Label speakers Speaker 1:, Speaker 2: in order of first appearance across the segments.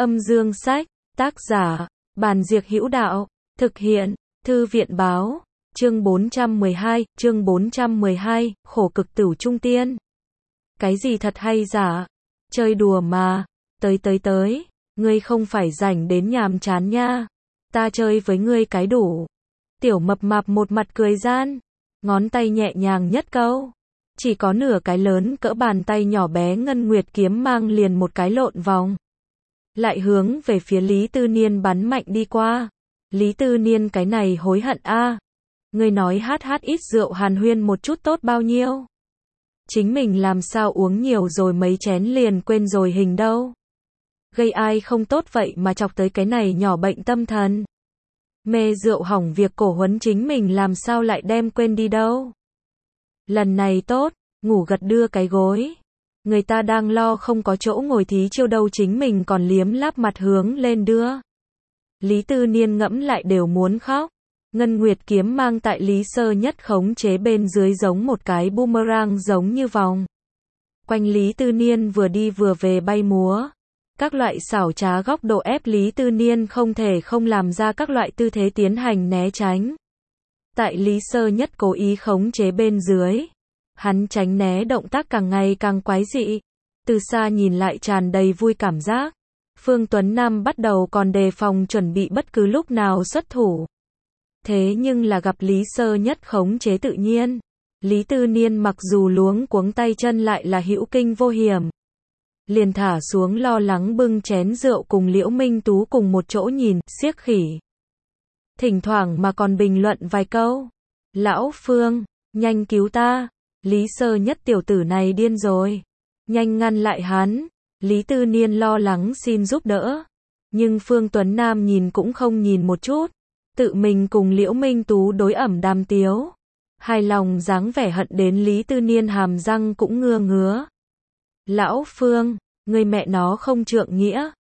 Speaker 1: Âm dương sách, tác giả, Bàn Diệc Hữu Đạo, thực hiện, Thư viện báo, chương 412, khổ cực tửu trung tiên. Cái gì thật hay giả? Chơi đùa mà, tới, ngươi không phải rảnh đến nhàm chán nha. Ta chơi với ngươi cái đủ. Tiểu mập mạp một mặt cười gian, ngón tay nhẹ nhàng nhất câu. Chỉ có nửa cái lớn cỡ bàn tay nhỏ bé ngân nguyệt kiếm mang liền một cái lộn vòng. Lại hướng về phía Lý Tư Niên bắn mạnh đi qua. Lý Tư Niên cái này hối hận a. Ngươi nói hát ít rượu hàn huyên một chút tốt bao nhiêu. Chính mình làm sao uống nhiều rồi mấy chén liền quên rồi hình đâu. Gây ai không tốt vậy mà chọc tới cái này nhỏ bệnh tâm thần. Mê rượu hỏng việc cổ huấn chính mình làm sao lại đem quên đi đâu. Lần này tốt, ngủ gật đưa cái gối. Người ta đang lo không có chỗ ngồi thí chiêu đâu chính mình còn liếm láp mặt hướng lên đưa. Lý Tư Niên ngẫm lại đều muốn khóc. Ngân Nguyệt kiếm mang tại Lý Sơ Nhất khống chế bên dưới giống một cái boomerang giống như vòng. Quanh Lý Tư Niên vừa đi vừa về bay múa. Các loại xảo trá góc độ ép Lý Tư Niên không thể không làm ra các loại tư thế tiến hành né tránh. Tại Lý Sơ Nhất cố ý khống chế bên dưới. Hắn tránh né động tác càng ngày càng quái dị. Từ xa nhìn lại tràn đầy vui cảm giác. Phương Tuấn Nam bắt đầu còn đề phòng chuẩn bị bất cứ lúc nào xuất thủ. Thế nhưng là gặp Lý Sơ Nhất khống chế tự nhiên. Lý Tư Niên mặc dù luống cuống tay chân lại là hữu kinh vô hiểm. Liền thả xuống lo lắng bưng chén rượu cùng Liễu Minh Tú cùng một chỗ nhìn, siếc khỉ. Thỉnh thoảng mà còn bình luận vài câu. Lão Phương, nhanh cứu ta. Lý Sơ Nhất tiểu tử này điên rồi. Nhanh ngăn lại hắn. Lý Tư Niên lo lắng xin giúp đỡ. Nhưng Phương Tuấn Nam nhìn cũng không nhìn một chút. Tự mình cùng Liễu Minh Tú đối ẩm đàm tiếu. Hài lòng dáng vẻ hận đến Lý Tư Niên hàm răng cũng ngứa. Lão Phương, ngươi mẹ nó không trượng nghĩa.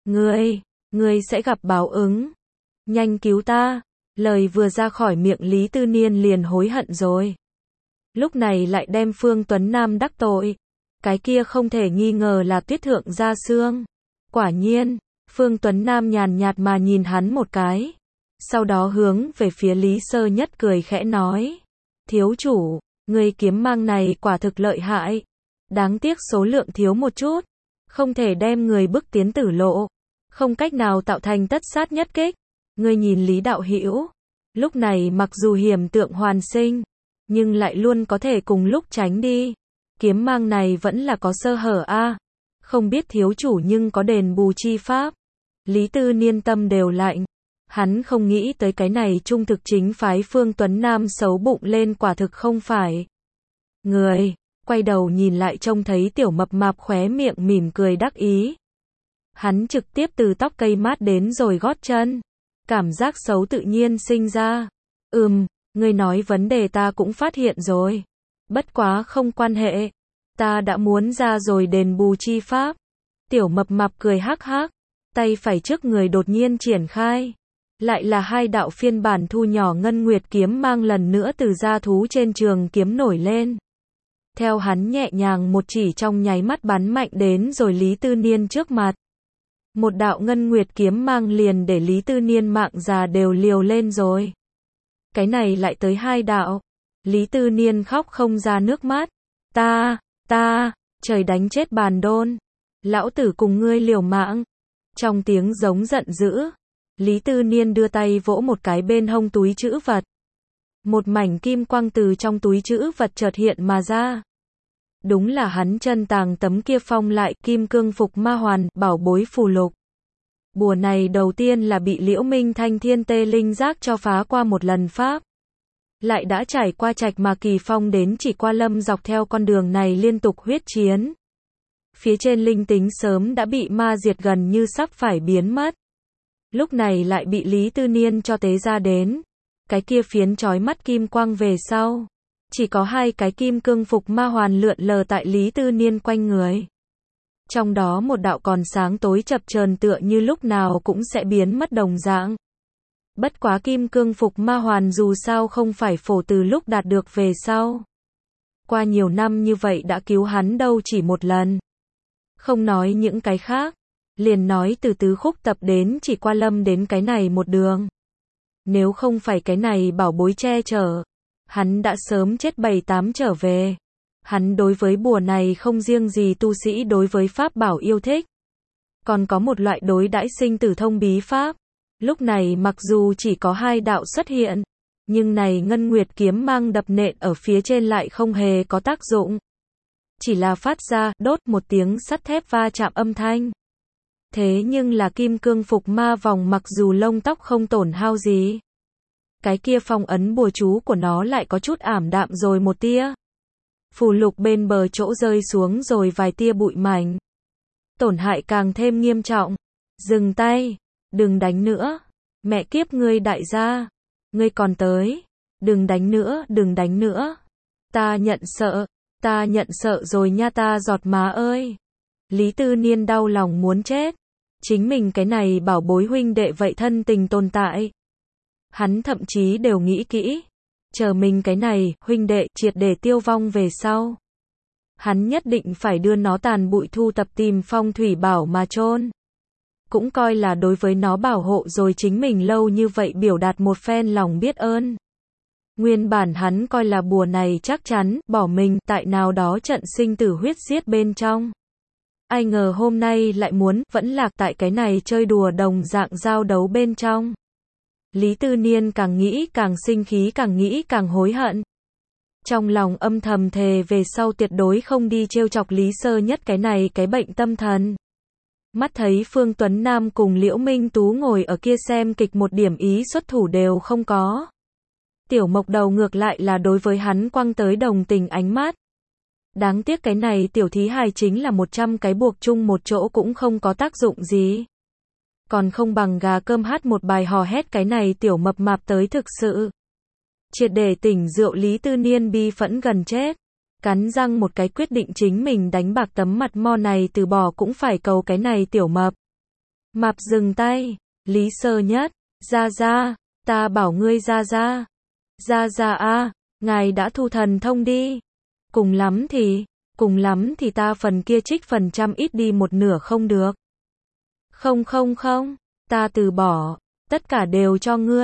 Speaker 1: Ngươi sẽ gặp báo ứng. Nhanh cứu ta. Lời vừa ra khỏi miệng Lý Tư Niên liền hối hận rồi. Lúc này lại đem Phương Tuấn Nam đắc tội. Cái kia không thể nghi ngờ là Tuyết Thượng Gia Xương. Quả nhiên, Phương Tuấn Nam nhàn nhạt mà nhìn hắn một cái. Sau đó hướng về phía Lý Sơ Nhất cười khẽ nói. Thiếu chủ, người kiếm mang này quả thực lợi hại. Đáng tiếc số lượng thiếu một chút. Không thể đem người bức tiến tử lộ. Không cách nào tạo thành tất sát nhất kích. Ngươi nhìn Lý đạo hữu. Lúc này mặc dù hiểm tượng hoàn sinh. Nhưng lại luôn có thể cùng lúc tránh đi. Kiếm mang này vẫn là có sơ hở a. Không biết thiếu chủ nhưng có đền bù chi pháp. Lý Tư Niên tâm đều lạnh. Hắn không nghĩ tới cái này trung thực chính phái Phương Tuấn Nam xấu bụng lên quả thực không phải. Người, quay đầu nhìn lại trông thấy tiểu mập mạp khóe miệng mỉm cười đắc ý. Hắn trực tiếp từ tóc cây mát đến rồi gót chân. Cảm giác xấu tự nhiên sinh ra. Ngươi nói vấn đề ta cũng phát hiện rồi. Bất quá không quan hệ. Ta đã muốn ra rồi đền bù chi pháp. Tiểu mập mạp cười hắc hắc. Tay phải trước người đột nhiên triển khai. Lại là hai đạo phiên bản thu nhỏ ngân nguyệt kiếm mang lần nữa từ gia thú trên trường kiếm nổi lên. Theo hắn nhẹ nhàng một chỉ trong nháy mắt bắn mạnh đến rồi Lý Tư Niên trước mặt. Một đạo ngân nguyệt kiếm mang liền để Lý Tư Niên mạng già đều liều lên rồi. Cái này lại tới hai đạo. Lý Tư Niên khóc không ra nước mắt. Ta, trời đánh chết bàn đôn. Lão tử cùng ngươi liều mạng. Trong tiếng giống giận dữ. Lý Tư Niên đưa tay vỗ một cái bên hông túi trữ vật. Một mảnh kim quang từ trong túi trữ vật chợt hiện mà ra. Đúng là hắn chân tàng tấm kia phong lại kim cương phục ma hoàn, bảo bối phù lục. Bùa này đầu tiên là bị Liễu Minh Thanh Thiên Tê Linh Giác cho phá qua một lần pháp. Lại đã trải qua Trạch mà Kỳ Phong đến Chỉ Qua Lâm dọc theo con đường này liên tục huyết chiến. Phía trên linh tính sớm đã bị ma diệt gần như sắp phải biến mất. Lúc này lại bị Lý Tư Niên cho tế ra đến. Cái kia phiến chói mắt kim quang về sau. Chỉ có hai cái kim cương phục ma hoàn lượn lờ tại Lý Tư Niên quanh người. Trong đó một đạo còn sáng tối chập chờn tựa như lúc nào cũng sẽ biến mất đồng dạng. Bất quá kim cương phục ma hoàn dù sao không phải phổ từ lúc đạt được về sau. Qua nhiều năm như vậy đã cứu hắn đâu chỉ một lần. Không nói những cái khác. liền nói từ Tứ Khúc tập đến Chỉ Qua Lâm đến cái này một đường. Nếu không phải cái này bảo bối che chở, hắn đã sớm chết 7-8 trở về. Hắn đối với bùa này không riêng gì tu sĩ đối với pháp bảo yêu thích, còn có một loại đối đãi sinh tử thông bí pháp. Lúc này mặc dù chỉ có 2 đạo xuất hiện, nhưng này ngân nguyệt kiếm mang đập nện ở phía trên lại không hề có tác dụng. Chỉ là phát ra, đốt một tiếng sắt thép va chạm âm thanh. Thế nhưng là kim cương phục ma vòng mặc dù lông tóc không tổn hao gì, cái kia phong ấn bùa chú của nó lại có chút ảm đạm rồi một tia. Phù lục bên bờ chỗ rơi xuống rồi vài tia bụi mảnh. Tổn hại càng thêm nghiêm trọng. Dừng tay, đừng đánh nữa. Mẹ kiếp ngươi đại gia, ngươi còn tới. Đừng đánh nữa, đừng đánh nữa. Ta nhận sợ rồi nha ta giọt má ơi. Lý Tư Niên đau lòng muốn chết. Chính mình cái này bảo bối huynh đệ vậy thân tình tồn tại. Hắn thậm chí đều nghĩ kỹ. Chờ mình cái này, huynh đệ, triệt để tiêu vong về sau. Hắn nhất định phải đưa nó tàn bụi thu tập tìm phong thủy bảo mà chôn. Cũng coi là đối với nó bảo hộ rồi chính mình lâu như vậy biểu đạt một phen lòng biết ơn. Nguyên bản hắn coi là bùa này chắc chắn bỏ mình tại nào đó trận sinh tử huyết giết bên trong. Ai ngờ hôm nay lại muốn vẫn lạc tại cái này chơi đùa đồng dạng giao đấu bên trong. Lý Tư Niên càng nghĩ càng sinh khí, càng nghĩ càng hối hận. Trong lòng âm thầm thề về sau tuyệt đối không đi trêu chọc Lý Sơ Nhất cái này cái bệnh tâm thần. Mắt thấy Phương Tuấn Nam cùng Liễu Minh Tú ngồi ở kia xem kịch một điểm ý xuất thủ đều không có. Tiểu Mộc Đầu ngược lại là đối với hắn quăng tới đồng tình ánh mắt. Đáng tiếc cái này tiểu thí hài chính là 100 cái buộc chung một chỗ cũng không có tác dụng gì. Còn không bằng gà cơm hát một bài hò hét cái này tiểu mập mạp tới thực sự. Triệt để tỉnh rượu Lý Tư Niên bi phẫn gần chết. Cắn răng một cái quyết định chính mình đánh bạc tấm mặt mo này từ bỏ cũng phải cầu cái này tiểu mập. Mạp dừng tay. Lý Sơ Nhất. Ra, ta bảo ngươi ra. Ra a, ngài đã thu thần thông đi. Cùng lắm thì ta phần kia trích phần trăm ít đi một nửa không được. Không, ta từ bỏ, tất cả đều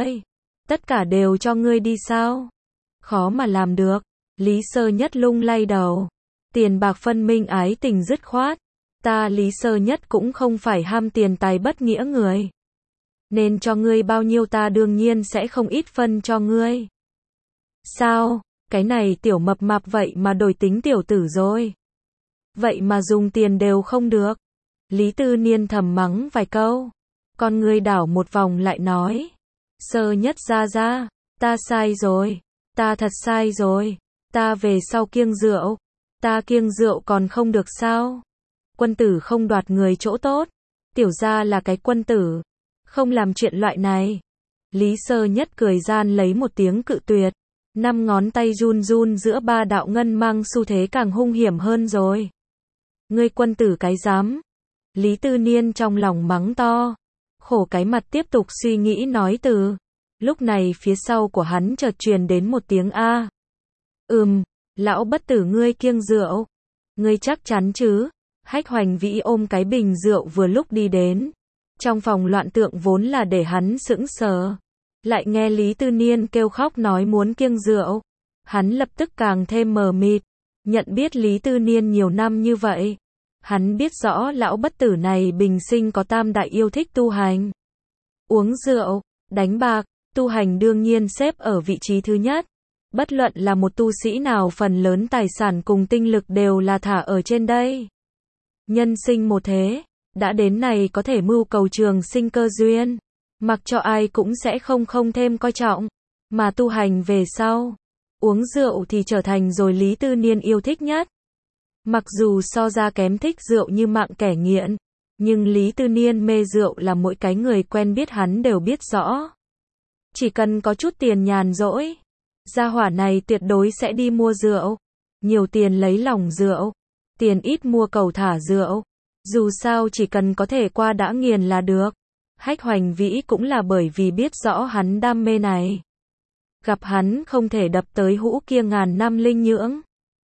Speaker 1: cho ngươi đi sao? Khó mà làm được. Lý Sơ Nhất lung lay đầu. Tiền bạc phân minh ái tình dứt khoát. Ta Lý Sơ Nhất cũng không phải ham tiền tài bất nghĩa người. Nên cho ngươi bao nhiêu ta đương nhiên sẽ không ít phân cho ngươi. Sao? Cái này tiểu mập mạp vậy mà đổi tính tiểu tử rồi. Vậy mà dùng tiền đều không được. Lý Tư Niên thầm mắng vài câu. Con ngươi đảo một vòng lại nói. Sơ Nhất ra, ta sai rồi. Ta thật sai rồi. Ta về sau kiêng rượu. Ta kiêng rượu còn không được sao? Quân tử không đoạt người chỗ tốt. Tiểu gia là cái quân tử. Không làm chuyện loại này. Lý Sơ Nhất cười gian lấy một tiếng cự tuyệt. 5 ngón tay run giữa 3 đạo ngân mang xu thế càng hung hiểm hơn rồi. Ngươi quân tử cái dám. Lý Tư Niên trong lòng mắng to. Khổ cái mặt tiếp tục suy nghĩ nói từ. Lúc này phía sau của hắn chợt truyền đến một tiếng a. Lão bất tử ngươi kiêng rượu. Ngươi chắc chắn chứ? Hách Hoành Vĩ ôm cái bình rượu vừa lúc đi đến. Trong phòng loạn tượng vốn là để hắn sững sờ. Lại nghe Lý Tư Niên kêu khóc nói muốn kiêng rượu. Hắn lập tức càng thêm mờ mịt. Nhận biết Lý Tư Niên nhiều năm như vậy. Hắn biết rõ lão bất tử này bình sinh có tam đại yêu thích tu hành. Uống rượu, đánh bạc, tu hành đương nhiên xếp ở vị trí thứ nhất. Bất luận là một tu sĩ nào phần lớn tài sản cùng tinh lực đều là thả ở trên đây. Nhân sinh một thế, đã đến này có thể mưu cầu trường sinh cơ duyên. Mặc cho ai cũng sẽ không thêm coi trọng. Mà tu hành về sau, uống rượu thì trở thành rồi Lý Tư Niên yêu thích nhất. Mặc dù so ra kém thích rượu như mạng kẻ nghiện, nhưng Lý Tư Niên mê rượu là mỗi cái người quen biết hắn đều biết rõ. Chỉ cần có chút tiền nhàn rỗi, gia hỏa này tuyệt đối sẽ đi mua rượu. Nhiều tiền lấy lòng rượu, tiền ít mua cầu thả rượu. Dù sao chỉ cần có thể qua đã nghiền là được. Hách Hoành Vĩ cũng là bởi vì biết rõ hắn đam mê này. Gặp hắn không thể đập tới hũ kia ngàn năm linh nhưỡng.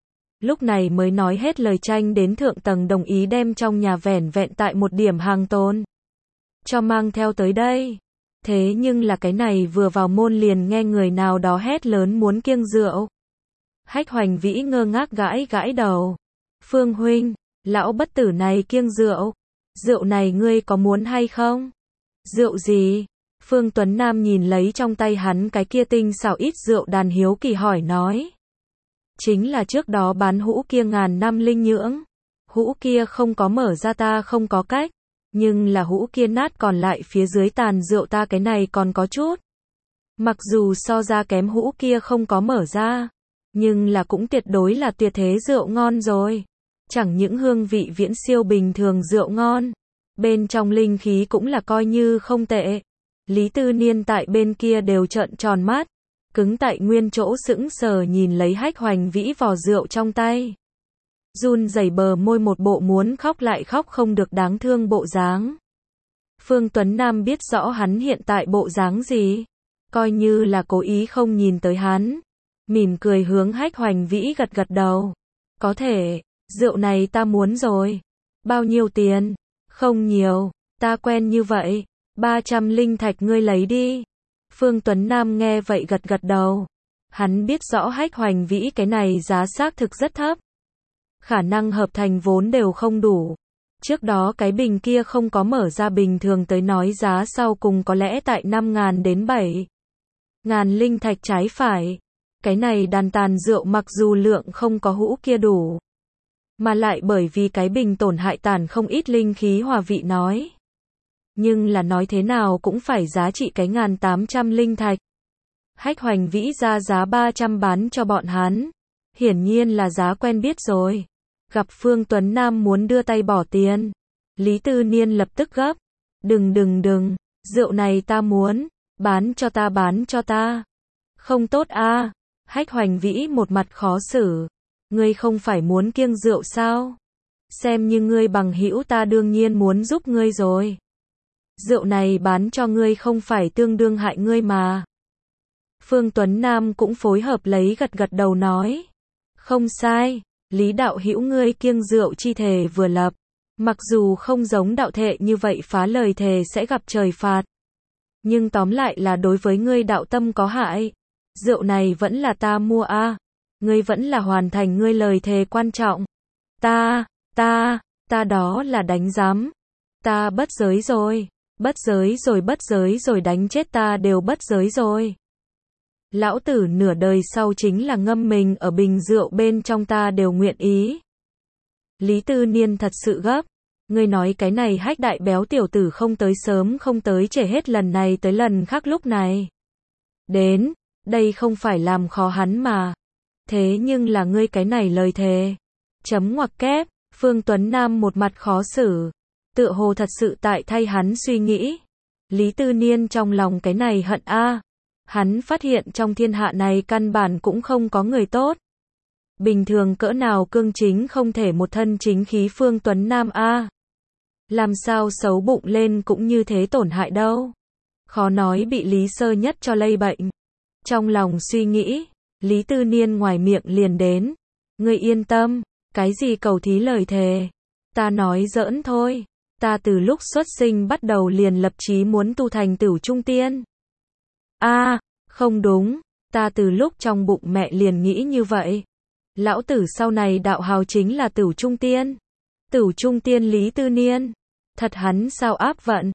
Speaker 1: lúc này mới nói hết lời tranh đến thượng tầng đồng ý đem trong nhà vẻn vẹn tại một điểm hàng tồn cho mang theo tới đây. Thế nhưng là cái này vừa vào môn liền nghe người nào đó hét lớn muốn kiêng rượu. Hách Hoành Vĩ ngơ ngác gãi gãi đầu. Phương huynh, lão bất tử này kiêng rượu. Rượu này ngươi có muốn hay không? Rượu gì? Phương Tuấn Nam nhìn lấy trong tay hắn cái kia tinh xảo ít rượu đàn hiếu kỳ hỏi nói. Chính là trước đó bán hũ kia ngàn năm linh nhưỡng. Hũ kia không có mở ra ta không có cách. Nhưng là hũ kia nát còn lại phía dưới tàn rượu ta cái này còn có chút. Mặc dù so ra kém hũ kia không có mở ra. Nhưng là cũng tuyệt đối là tuyệt thế rượu ngon rồi. Chẳng những hương vị viễn siêu bình thường rượu ngon. Bên trong linh khí cũng là coi như không tệ. Lý Tư Niên tại bên kia đều trợn tròn mắt. Cứng tại nguyên chỗ sững sờ nhìn lấy Hách Hoành Vĩ vò rượu trong tay. Run rẩy bờ môi một bộ muốn khóc lại khóc không được đáng thương bộ dáng. Phương Tuấn Nam biết rõ hắn hiện tại bộ dáng gì. Coi như là cố ý không nhìn tới hắn. Mỉm cười hướng Hách Hoành Vĩ gật gật đầu. Có thể, rượu này ta muốn rồi. Bao nhiêu tiền? Không nhiều, ta quen như vậy. 300 linh thạch ngươi lấy đi. Phương Tuấn Nam nghe vậy gật gật đầu. Hắn biết rõ Hách Hoành Vĩ cái này giá xác thực rất thấp. Khả năng hợp thành vốn đều không đủ. Trước đó cái bình kia không có mở ra bình thường tới nói giá sau cùng có lẽ tại 5.000 đến 7.000 linh thạch trái phải. Cái này đàn tàn rượu mặc dù lượng không có hũ kia đủ. Mà lại bởi vì cái bình tổn hại tàn không ít linh khí hòa vị nói. Nhưng là nói thế nào cũng phải giá trị cái 1.800 linh thạch. Hách Hoành Vĩ ra giá 300 bán cho bọn hắn. Hiển nhiên là giá quen biết rồi. Gặp Phương Tuấn Nam muốn đưa tay bỏ tiền. Lý Tư Niên lập tức gấp. Đừng, rượu này ta muốn. Bán cho ta. Không tốt a. Hách Hoành Vĩ một mặt khó xử. Ngươi không phải muốn kiêng rượu sao? Xem như ngươi bằng hữu ta đương nhiên muốn giúp ngươi rồi. Rượu này bán cho ngươi không phải tương đương hại ngươi mà. Phương Tuấn Nam cũng phối hợp lấy gật gật đầu nói. Không sai, Lý đạo hữu ngươi kiêng rượu chi thề vừa lập. Mặc dù không giống đạo thệ như vậy phá lời thề sẽ gặp trời phạt. Nhưng tóm lại là đối với ngươi đạo tâm có hại. Rượu này vẫn là ta mua a. Ngươi vẫn là hoàn thành ngươi lời thề quan trọng. Ta đó là đánh giám. Ta bất giới rồi. Bất giới rồi đánh chết ta đều bất giới rồi. Lão tử nửa đời sau chính là ngâm mình ở bình rượu bên trong ta đều nguyện ý. Lý Tư Niên thật sự gấp. Ngươi nói cái này Hách đại béo tiểu tử không tới sớm không tới trễ hết lần này tới lần khác lúc này. Đến, đây không phải làm khó hắn mà. Thế nhưng là ngươi cái này lời thề. Chấm ngoặc kép, Phương Tuấn Nam một mặt khó xử. Tựa hồ thật sự tại thay hắn suy nghĩ. Lý Tư Niên trong lòng cái này hận a. Hắn phát hiện trong thiên hạ này căn bản cũng không có người tốt. Bình thường cỡ nào cương chính không thể một thân chính khí Phương Tuấn Nam a. Làm sao xấu bụng lên cũng như thế tổn hại đâu. Khó nói bị Lý Sơ Nhất cho lây bệnh. Trong lòng suy nghĩ, Lý Tư Niên ngoài miệng liền đến. Ngươi yên tâm, cái gì cầu thí lời thề. Ta nói giỡn thôi. Ta từ lúc xuất sinh bắt đầu liền lập chí muốn tu thành Tửu Trung Tiên. Không đúng, ta từ lúc trong bụng mẹ liền nghĩ như vậy. Lão tử sau này đạo hào chính là Tửu Trung Tiên. Tửu Trung Tiên Lý Tư Niên. Thật hắn sao áp vận.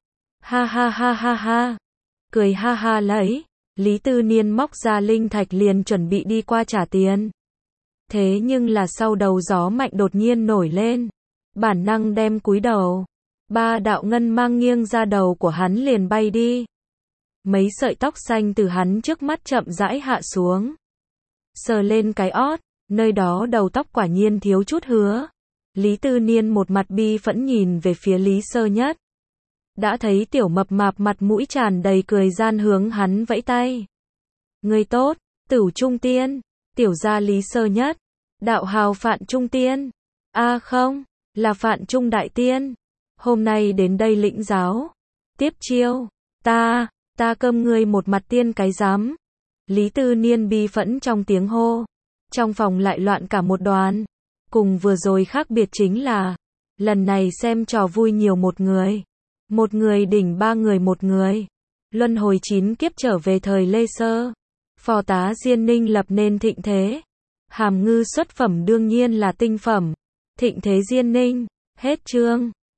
Speaker 1: Ha. Cười ha lấy. Lý Tư Niên móc ra linh thạch liền chuẩn bị đi qua trả tiền. Thế nhưng là sau đầu gió mạnh đột nhiên nổi lên. Bản năng đem cúi đầu. 3 đạo ngân mang nghiêng ra đầu của hắn liền bay đi. Mấy sợi tóc xanh từ hắn trước mắt chậm rãi hạ xuống. Sờ lên cái ót, nơi đó đầu tóc quả nhiên thiếu chút hứa. Lý Tư Niên một mặt bi phẫn nhìn về phía Lý Sơ Nhất. Đã thấy tiểu mập mạp mặt mũi tràn đầy cười gian hướng hắn vẫy tay. Người tốt, Tửu Trung Tiên, tiểu gia Lý Sơ Nhất, đạo hào Phạn Trung Tiên. Không, là Phạn Trung Đại Tiên. Hôm nay đến đây lĩnh giáo. Tiếp chiêu, ta cơm ngươi một mặt tiên cái dám. Lý Tư Niên bi phẫn trong tiếng hô. Trong phòng lại loạn cả một đoàn. Cùng vừa rồi khác biệt chính là, lần này xem trò vui nhiều một người. Một người đỉnh ba người một người. Luân hồi 9 kiếp trở về thời Lê Sơ. Phò tá Diên Ninh lập nên thịnh thế. Hàm Ngư xuất phẩm đương nhiên là tinh phẩm. Thịnh thế Diên Ninh. Hết chương.